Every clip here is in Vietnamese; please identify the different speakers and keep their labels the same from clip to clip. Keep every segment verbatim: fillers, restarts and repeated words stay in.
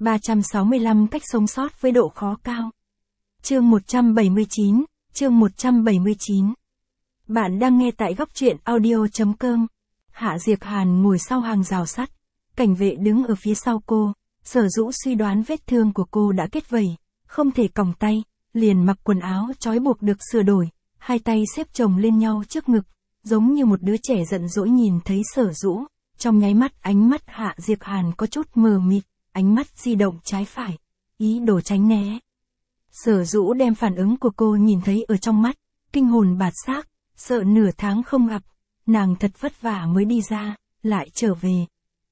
Speaker 1: ba trăm sáu mươi lăm cách sống sót với độ khó cao. Chương một trăm bảy mươi chín, chương một trăm bảy mươi chín. Bạn đang nghe tại góc truyện audio chấm com. Hạ Diệc Hàn ngồi sau hàng rào sắt, cảnh vệ đứng ở phía sau cô, Sở Dũ suy đoán vết thương của cô đã kết vẩy, không thể còng tay, liền mặc quần áo trói buộc được sửa đổi, hai tay xếp chồng lên nhau trước ngực, giống như một đứa trẻ giận dỗi nhìn thấy Sở Dũ, trong nháy mắt ánh mắt Hạ Diệc Hàn có chút mờ mịt, ánh mắt di động trái phải, ý đồ tránh né. Sở Dũ đem phản ứng của cô nhìn thấy ở trong mắt, kinh hồn bạt xác, sợ nửa tháng không gặp, nàng thật vất vả mới đi ra, lại trở về.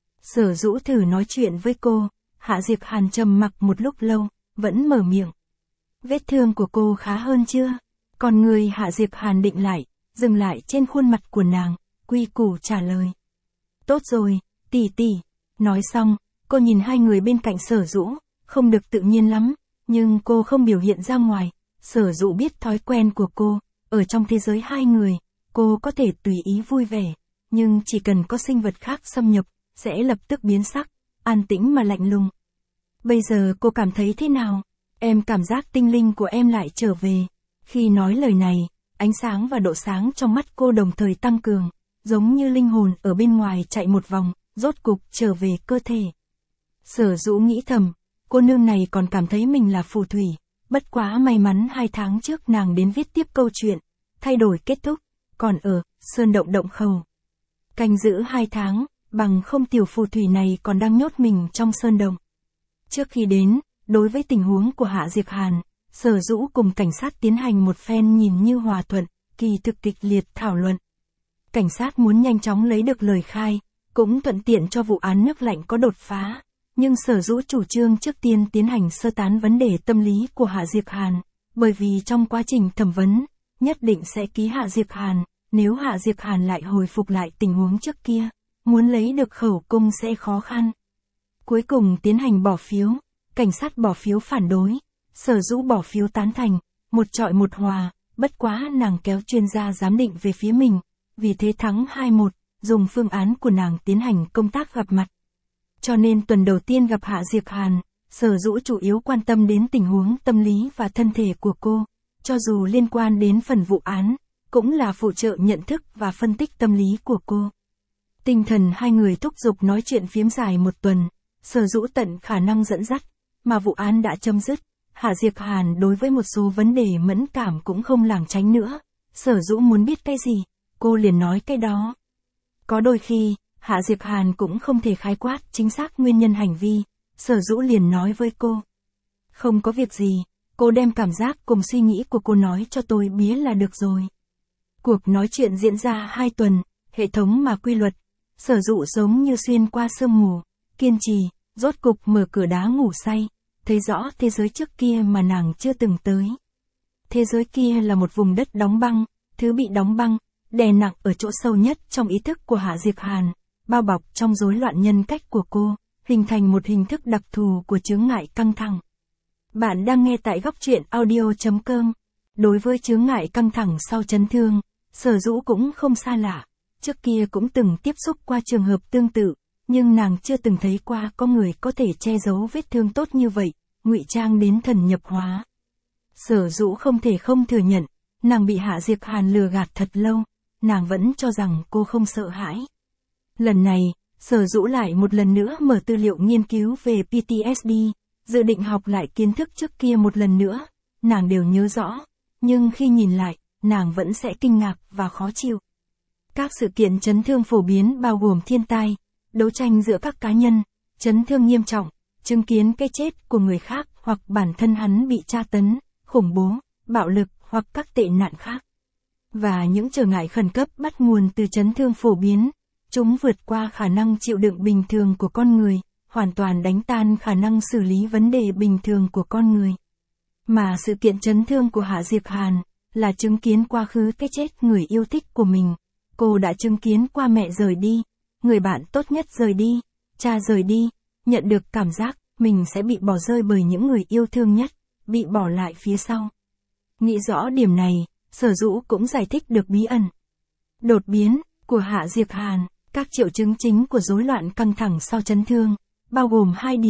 Speaker 1: Sở Dũ thử nói chuyện với cô, Hạ Diệc Hàn trầm mặc một lúc lâu, vẫn mở miệng. Vết thương của cô khá hơn chưa? Còn người Hạ Diệc Hàn định lại, dừng lại trên khuôn mặt của nàng, quy củ trả lời. Tốt rồi, tỷ tỷ. Nói xong, cô nhìn hai người bên cạnh Sở Dũ, không được tự nhiên lắm, nhưng cô không biểu hiện ra ngoài. Sở Dũ biết thói quen của cô, ở trong thế giới hai người, cô có thể tùy ý vui vẻ, nhưng chỉ cần có sinh vật khác xâm nhập, sẽ lập tức biến sắc, an tĩnh mà lạnh lùng. Bây giờ cô cảm thấy thế nào? Em cảm giác tinh linh của em lại trở về. Khi nói lời này, ánh sáng và độ sáng trong mắt cô đồng thời tăng cường, giống như linh hồn ở bên ngoài chạy một vòng, rốt cục trở về cơ thể. Sở Dũ nghĩ thầm, cô nương này còn cảm thấy mình là phù thủy, bất quá may mắn hai tháng trước nàng đến viết tiếp câu chuyện, thay đổi kết thúc, còn ở sơn động động khẩu. Canh giữ hai tháng, bằng không tiểu phù thủy này còn đang nhốt mình trong sơn động. Trước khi đến, đối với tình huống của Hạ Diệc Hàn, Sở Dũ cùng cảnh sát tiến hành một phen nhìn như hòa thuận, kỳ thực kịch liệt thảo luận. Cảnh sát muốn nhanh chóng lấy được lời khai, cũng thuận tiện cho vụ án nước lạnh có đột phá, nhưng Sở Dũ chủ trương trước tiên tiến hành sơ tán vấn đề tâm lý của Hạ Diệc Hàn, bởi vì trong quá trình thẩm vấn, nhất định sẽ ký Hạ Diệc Hàn, nếu Hạ Diệc Hàn lại hồi phục lại tình huống trước kia, muốn lấy được khẩu cung sẽ khó khăn. Cuối cùng tiến hành bỏ phiếu, cảnh sát bỏ phiếu phản đối, Sở Dũ bỏ phiếu tán thành, một chọi một hòa, bất quá nàng kéo chuyên gia giám định về phía mình, vì thế thắng hai một, dùng phương án của nàng tiến hành công tác gặp mặt. Cho nên tuần đầu tiên gặp Hạ Diệc Hàn, Sở Dũ chủ yếu quan tâm đến tình huống tâm lý và thân thể của cô, cho dù liên quan đến phần vụ án, cũng là phụ trợ nhận thức và phân tích tâm lý của cô. Tinh thần hai người thúc giục nói chuyện phiếm dài một tuần, Sở Dũ tận khả năng dẫn dắt, mà vụ án đã chấm dứt, Hạ Diệc Hàn đối với một số vấn đề mẫn cảm cũng không lảng tránh nữa, Sở Dũ muốn biết cái gì, cô liền nói cái đó. Có đôi khi, Hạ Diệc Hàn cũng không thể khái quát chính xác nguyên nhân hành vi, Sở Dũ liền nói với cô. Không có việc gì, cô đem cảm giác cùng suy nghĩ của cô nói cho tôi biết là được rồi. Cuộc nói chuyện diễn ra hai tuần, hệ thống mà quy luật, Sở Dũ giống như xuyên qua sương mù, kiên trì, rốt cục mở cửa đá ngủ say, thấy rõ thế giới trước kia mà nàng chưa từng tới. Thế giới kia là một vùng đất đóng băng, thứ bị đóng băng, đè nặng ở chỗ sâu nhất trong ý thức của Hạ Diệc Hàn, bao bọc trong rối loạn nhân cách của cô, hình thành một hình thức đặc thù của chướng ngại căng thẳng. Bạn đang nghe tại góc truyện audio chấm com. Đối với chướng ngại căng thẳng sau chấn thương, Sở Dũ cũng không xa lạ, trước kia cũng từng tiếp xúc qua trường hợp tương tự, nhưng nàng chưa từng thấy qua có người có thể che giấu vết thương tốt như vậy, ngụy trang đến thần nhập hóa. Sở Dũ không thể không thừa nhận, nàng bị Hạ Diệc Hàn lừa gạt thật lâu, nàng vẫn cho rằng cô không sợ hãi. Lần này, Sở Dũ lại một lần nữa mở tư liệu nghiên cứu về pê tê ét đê, dự định học lại kiến thức trước kia một lần nữa, nàng đều nhớ rõ, nhưng khi nhìn lại, nàng vẫn sẽ kinh ngạc và khó chịu. Các sự kiện chấn thương phổ biến bao gồm thiên tai, đấu tranh giữa các cá nhân, chấn thương nghiêm trọng, chứng kiến cái chết của người khác hoặc bản thân hắn bị tra tấn, khủng bố, bạo lực hoặc các tệ nạn khác. Và những trở ngại khẩn cấp bắt nguồn từ chấn thương phổ biến, chúng vượt qua khả năng chịu đựng bình thường của con người, hoàn toàn đánh tan khả năng xử lý vấn đề bình thường của con người. Mà sự kiện chấn thương của Hạ Diệc Hàn, là chứng kiến quá khứ cái chết người yêu thích của mình. Cô đã chứng kiến qua mẹ rời đi, người bạn tốt nhất rời đi, cha rời đi, nhận được cảm giác mình sẽ bị bỏ rơi bởi những người yêu thương nhất, bị bỏ lại phía sau. Nghĩ rõ điểm này, Sở Dũ cũng giải thích được bí ẩn đột biến của Hạ Diệc Hàn. Các triệu chứng chính của rối loạn căng thẳng sau chấn thương, bao gồm hai điểm,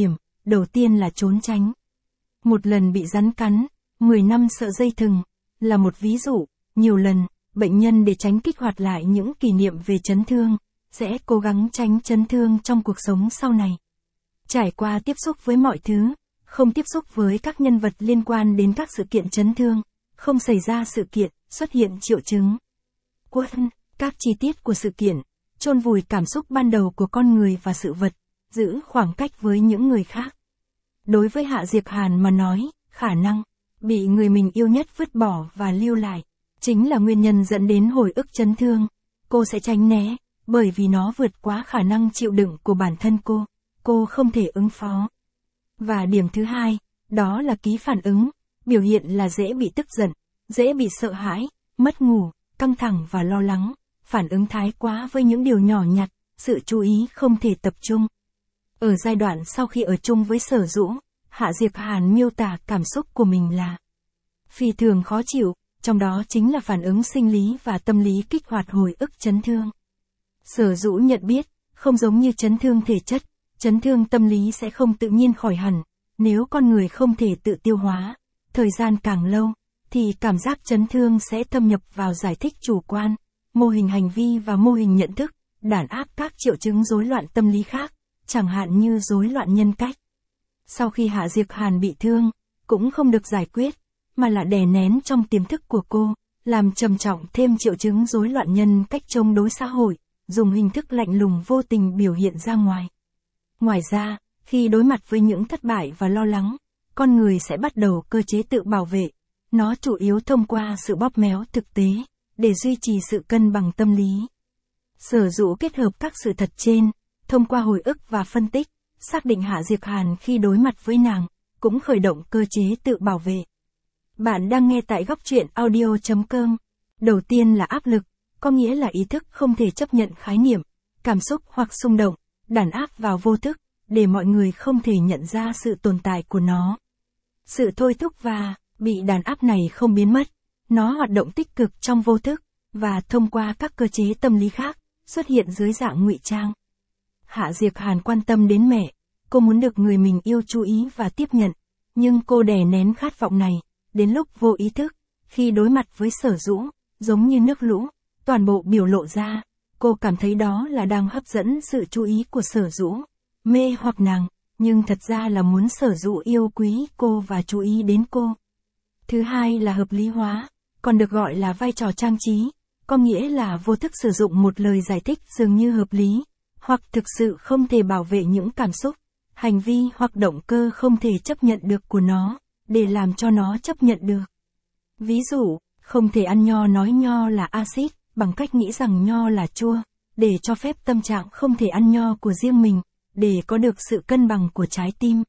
Speaker 1: đầu tiên là trốn tránh. Một lần bị rắn cắn, mười năm sợ dây thừng, là một ví dụ. Nhiều lần, bệnh nhân để tránh kích hoạt lại những kỷ niệm về chấn thương, sẽ cố gắng tránh chấn thương trong cuộc sống sau này. Trải qua tiếp xúc với mọi thứ, không tiếp xúc với các nhân vật liên quan đến các sự kiện chấn thương, không xảy ra sự kiện, xuất hiện triệu chứng. Quân, các chi tiết của sự kiện, chôn vùi cảm xúc ban đầu của con người và sự vật, giữ khoảng cách với những người khác. Đối với Hạ Diệp Hàn mà nói, khả năng bị người mình yêu nhất vứt bỏ và lưu lại, chính là nguyên nhân dẫn đến hồi ức chấn thương. Cô sẽ tránh né, bởi vì nó vượt quá khả năng chịu đựng của bản thân cô, cô không thể ứng phó. Và điểm thứ hai, đó là ký phản ứng, biểu hiện là dễ bị tức giận, dễ bị sợ hãi, mất ngủ, căng thẳng và lo lắng, phản ứng thái quá với những điều nhỏ nhặt, sự chú ý không thể tập trung. Ở giai đoạn sau khi ở chung với Sở Dũ, Hạ Diệp Hàn miêu tả cảm xúc của mình là phi thường khó chịu, trong đó chính là phản ứng sinh lý và tâm lý kích hoạt hồi ức chấn thương. Sở Dũ nhận biết, không giống như chấn thương thể chất, chấn thương tâm lý sẽ không tự nhiên khỏi hẳn, nếu con người không thể tự tiêu hóa, thời gian càng lâu, thì cảm giác chấn thương sẽ thâm nhập vào giải thích chủ quan, mô hình hành vi và mô hình nhận thức, đàn áp các triệu chứng rối loạn tâm lý khác, chẳng hạn như rối loạn nhân cách. Sau khi Hạ Diệp Hàn bị thương, cũng không được giải quyết, mà là đè nén trong tiềm thức của cô, làm trầm trọng thêm triệu chứng rối loạn nhân cách chống đối xã hội, dùng hình thức lạnh lùng vô tình biểu hiện ra ngoài. Ngoài ra, khi đối mặt với những thất bại và lo lắng, con người sẽ bắt đầu cơ chế tự bảo vệ. Nó chủ yếu thông qua sự bóp méo thực tế, để duy trì sự cân bằng tâm lý. Sở Dũ kết hợp các sự thật trên, thông qua hồi ức và phân tích, xác định Hạ Diệp Hàn khi đối mặt với nàng, cũng khởi động cơ chế tự bảo vệ. Bạn đang nghe tại góc truyện audio chấm com. Đầu tiên là áp lực, có nghĩa là ý thức không thể chấp nhận khái niệm, cảm xúc hoặc xung động, đàn áp vào vô thức, để mọi người không thể nhận ra sự tồn tại của nó. Sự thôi thúc và bị đàn áp này không biến mất, nó hoạt động tích cực trong vô thức, và thông qua các cơ chế tâm lý khác, xuất hiện dưới dạng ngụy trang. Hạ Diệp Hàn quan tâm đến mẹ, cô muốn được người mình yêu chú ý và tiếp nhận, nhưng cô đè nén khát vọng này, đến lúc vô ý thức, khi đối mặt với Sở Dũ, giống như nước lũ, toàn bộ biểu lộ ra, cô cảm thấy đó là đang hấp dẫn sự chú ý của Sở Dũ, mê hoặc nàng, nhưng thật ra là muốn Sở Dũ yêu quý cô và chú ý đến cô. Thứ hai là hợp lý hóa, còn được gọi là vai trò trang trí, có nghĩa là vô thức sử dụng một lời giải thích dường như hợp lý, hoặc thực sự không thể bảo vệ những cảm xúc, hành vi hoặc động cơ không thể chấp nhận được của nó, để làm cho nó chấp nhận được. Ví dụ, không thể ăn nho nói nho là axit, bằng cách nghĩ rằng nho là chua, để cho phép tâm trạng không thể ăn nho của riêng mình, để có được sự cân bằng của trái tim.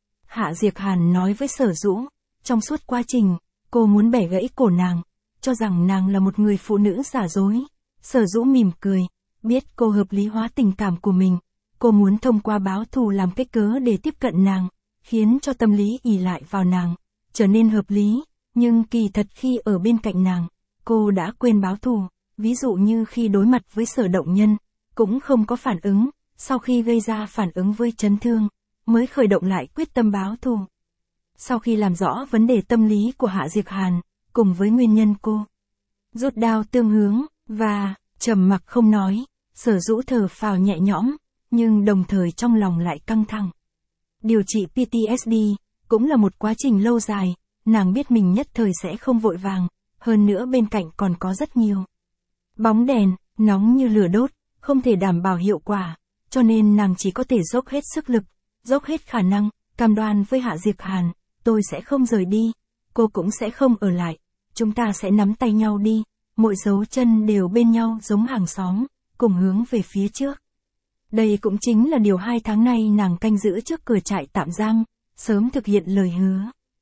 Speaker 1: Hạ Diệp Hàn nói với Sở Dũ, trong suốt quá trình, cô muốn bẻ gãy cổ nàng, cho rằng nàng là một người phụ nữ giả dối. Sở Dũ mỉm cười, biết cô hợp lý hóa tình cảm của mình, cô muốn thông qua báo thù làm cái cớ để tiếp cận nàng, khiến cho tâm lý ỷ lại vào nàng, trở nên hợp lý, nhưng kỳ thật khi ở bên cạnh nàng, cô đã quên báo thù, ví dụ như khi đối mặt với Sở Động Nhân, cũng không có phản ứng, sau khi gây ra phản ứng với chấn thương, mới khởi động lại quyết tâm báo thù. Sau khi làm rõ vấn đề tâm lý của Hạ Diệp Hàn, cùng với nguyên nhân cô rút đao tương hướng, và trầm mặc không nói, Sở Dũ thở phào nhẹ nhõm, nhưng đồng thời trong lòng lại căng thẳng. Điều trị pê tê ét đê cũng là một quá trình lâu dài, nàng biết mình nhất thời sẽ không vội vàng, hơn nữa bên cạnh còn có rất nhiều bóng đèn, nóng như lửa đốt, không thể đảm bảo hiệu quả, cho nên nàng chỉ có thể dốc hết sức lực, dốc hết khả năng, cam đoan với Hạ Diệp Hàn, tôi sẽ không rời đi, cô cũng sẽ không ở lại, chúng ta sẽ nắm tay nhau đi, mỗi dấu chân đều bên nhau giống hàng xóm, cùng hướng về phía trước. Đây cũng chính là điều hai tháng nay nàng canh giữ trước cửa trại tạm giam, sớm thực hiện lời hứa.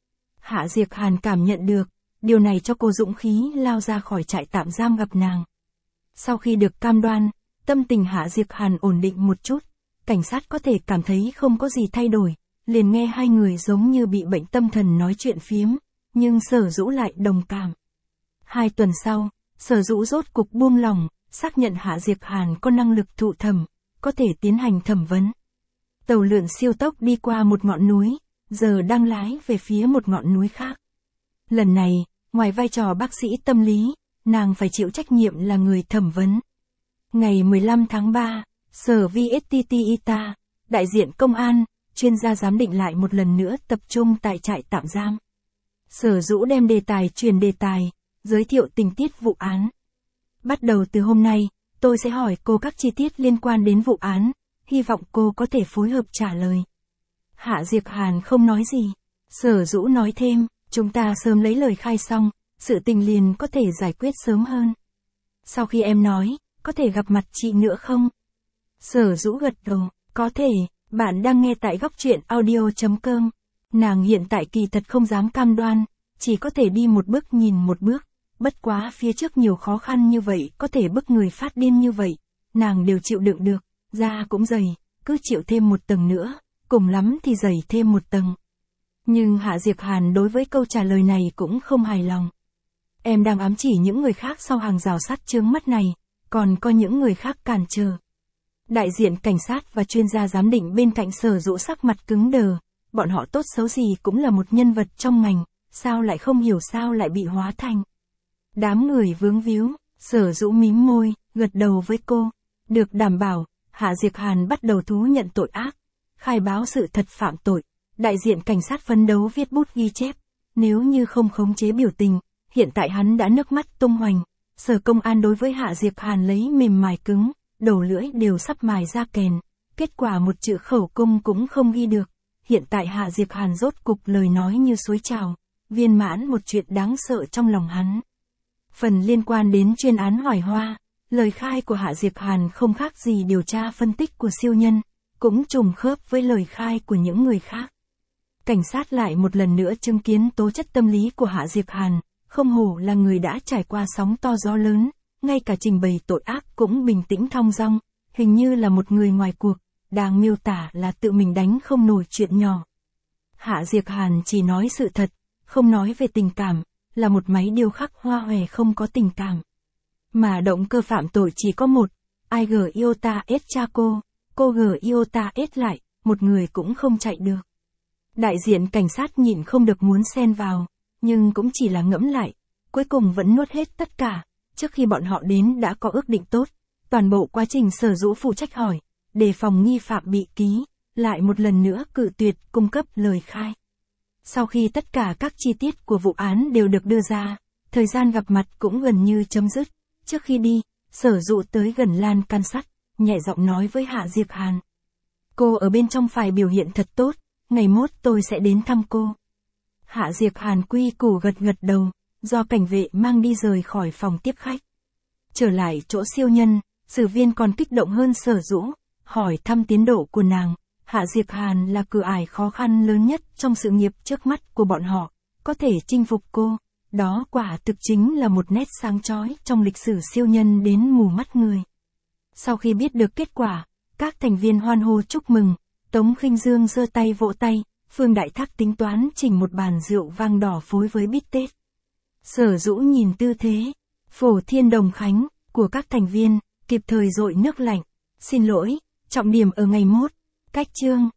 Speaker 1: Hạ Diệp Hàn cảm nhận được, điều này cho cô dũng khí lao ra khỏi trại tạm giam gặp nàng. Sau khi được cam đoan, tâm tình Hạ Diệp Hàn ổn định một chút, cảnh sát có thể cảm thấy không có gì thay đổi, liền nghe hai người giống như bị bệnh tâm thần nói chuyện phiếm, nhưng Sở Dũ lại đồng cảm. Hai tuần sau, Sở Dũ rốt cục buông lòng, xác nhận Hạ Diệp Hàn có năng lực thụ thẩm, có thể tiến hành thẩm vấn. Tàu lượn siêu tốc đi qua một ngọn núi, giờ đang lái về phía một ngọn núi khác. Lần này, ngoài vai trò bác sĩ tâm lý, nàng phải chịu trách nhiệm là người thẩm vấn. Ngày mười lăm tháng ba, Sở vê ét tê tê i ta, đại diện công an, chuyên gia giám định lại một lần nữa tập trung tại trại tạm giam. Sở Dũ đem đề tài truyền đề tài, giới thiệu tình tiết vụ án. Bắt đầu từ hôm nay, tôi sẽ hỏi cô các chi tiết liên quan đến vụ án, hy vọng cô có thể phối hợp trả lời. Hạ Diệp Hàn không nói gì. Sở Dũ nói thêm, chúng ta sớm lấy lời khai xong, sự tình liền có thể giải quyết sớm hơn. Sau khi em nói, có thể gặp mặt chị nữa không? Sở Dũ gật đầu, có thể, bạn đang nghe tại góc truyện audio chấm com. Nàng hiện tại kỳ thật không dám cam đoan, chỉ có thể đi một bước nhìn một bước, bất quá phía trước nhiều khó khăn như vậy có thể bức người phát điên như vậy, nàng đều chịu đựng được, da cũng dày, cứ chịu thêm một tầng nữa, cùng lắm thì dày thêm một tầng. Nhưng Hạ Diệp Hàn đối với câu trả lời này cũng không hài lòng. Em đang ám chỉ những người khác sau hàng rào sắt chướng mắt này, còn có những người khác cản trở. Đại diện cảnh sát và chuyên gia giám định bên cạnh Sở Dũ sắc mặt cứng đờ, bọn họ tốt xấu gì cũng là một nhân vật trong ngành, sao lại không hiểu sao lại bị hóa thành. Đám người vướng víu, Sở Dũ mím môi, gật đầu với cô. Được đảm bảo, Hạ Diệp Hàn bắt đầu thú nhận tội ác, khai báo sự thật phạm tội. Đại diện cảnh sát phấn đấu viết bút ghi chép, nếu như không khống chế biểu tình, hiện tại hắn đã nước mắt tung hoành. Sở công an đối với Hạ Diệp Hàn lấy mềm mài cứng, đầu lưỡi đều sắp mài ra kèn, kết quả một chữ khẩu cung cũng không ghi được. Hiện tại Hạ Diệp Hàn rốt cục lời nói như suối trào, viên mãn một chuyện đáng sợ trong lòng hắn. Phần liên quan đến chuyên án Hoài Hoa, lời khai của Hạ Diệp Hàn không khác gì điều tra phân tích của siêu nhân, cũng trùng khớp với lời khai của những người khác. Cảnh sát lại một lần nữa chứng kiến tố chất tâm lý của Hạ Diệp Hàn, không hổ là người đã trải qua sóng to gió lớn, ngay cả trình bày tội ác cũng bình tĩnh thong dong, hình như là một người ngoài cuộc, đang miêu tả là tự mình đánh không nổi chuyện nhỏ. Hạ Diệp Hàn chỉ nói sự thật, không nói về tình cảm, là một máy điêu khắc hoa hòe không có tình cảm. Mà động cơ phạm tội chỉ có một, ai gờ yêu ta ết cha cô, cô gờ yêu ta ết lại, một người cũng không chạy được. Đại diện cảnh sát nhịn không được muốn xen vào, nhưng cũng chỉ là ngẫm lại, cuối cùng vẫn nuốt hết tất cả. Trước khi bọn họ đến đã có ước định tốt, toàn bộ quá trình Sở Dũ phụ trách hỏi, đề phòng nghi phạm bị ký, lại một lần nữa cự tuyệt cung cấp lời khai. Sau khi tất cả các chi tiết của vụ án đều được đưa ra, thời gian gặp mặt cũng gần như chấm dứt. Trước khi đi, Sở Dũ tới gần lan can sắt, nhẹ giọng nói với Hạ Diệp Hàn. Cô ở bên trong phải biểu hiện thật tốt, ngày mốt tôi sẽ đến thăm cô. Hạ Diệp Hàn quy củ gật gật đầu, do cảnh vệ mang đi rời khỏi phòng tiếp khách. Trở lại chỗ siêu nhân, xử viên còn kích động hơn Sở Dũ, hỏi thăm tiến độ của nàng. Hạ Diệp Hàn là cửa ải khó khăn lớn nhất trong sự nghiệp trước mắt của bọn họ, có thể chinh phục cô, đó quả thực chính là một nét sáng chói trong lịch sử siêu nhân đến mù mắt người. Sau khi biết được kết quả, các thành viên hoan hô chúc mừng, Tống Khinh Dương giơ tay vỗ tay, Phương Đại Thác tính toán chỉnh một bàn rượu vang đỏ phối với bít tết. Sở Dũ nhìn tư thế, phổ thiên đồng khánh, của các thành viên, kịp thời dội nước lạnh. Xin lỗi, trọng điểm ở ngày mốt. Cách chương.